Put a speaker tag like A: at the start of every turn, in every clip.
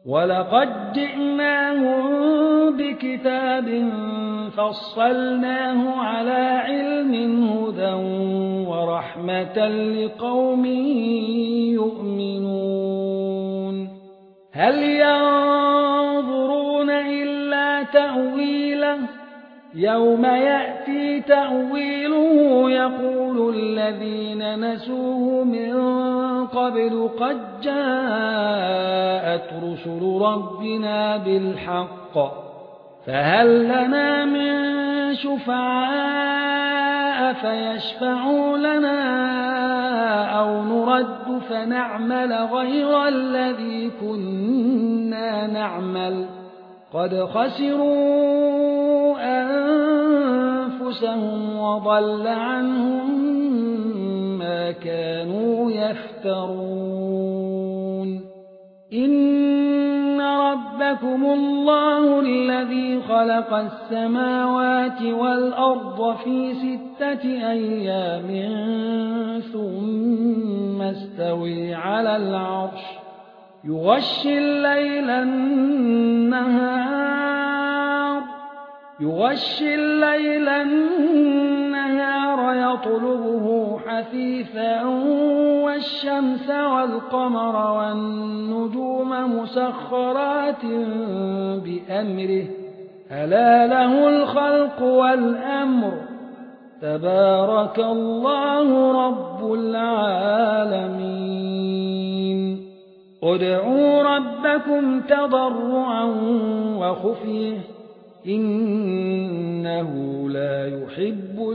A: ولقد جئناهم بكتاب فصلناه على علم هدى ورحمة لقوم يؤمنون هل ينظرون إلا تأويله يوم يأتي تأويله يقول الذين نسوه من قبل قد جاءت رسل ربنا بالحق فهل لنا من شفعاء فيشفعوا لنا أو نرد فنعمل غير الذي كنا نعمل قد خسروا أنفسهم وضل عنهم ما كانوا يفترون إن ربكم الله الذي خلق السماوات والأرض في 6 أيام ثم استوى على العرش يغشي الليل النهار يطلبه حثيثا والشمس والقمر والنجوم مسخرات بأمره ألا له الخلق والأمر تبارك الله رب العالمين ادعوا ربكم تضرعا وخفيه إنه لا يحب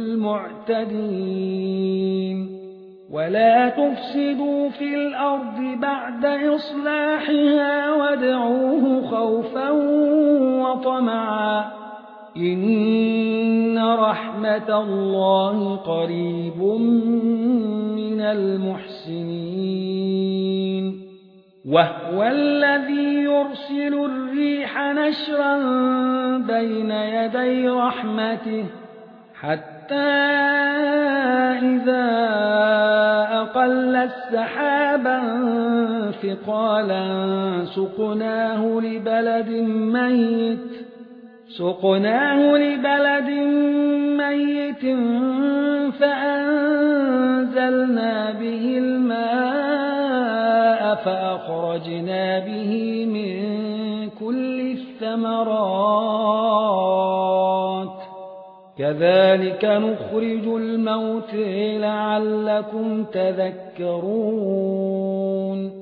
A: المعتدين ولا تفسدوا في الأرض بعد إصلاحها وادعوه خوفا وطمعا إن رحمة الله قريب من المحسنين وهو الذي يرسل الريح نشرا بين يدي رحمته حتى إذا أقلت سحابا ثقالا سقناه لبلد ميت فأنزلنا به الماء فأخرجنا به من كل الثمرات كذلك نخرج الموتى لعلكم تذكرون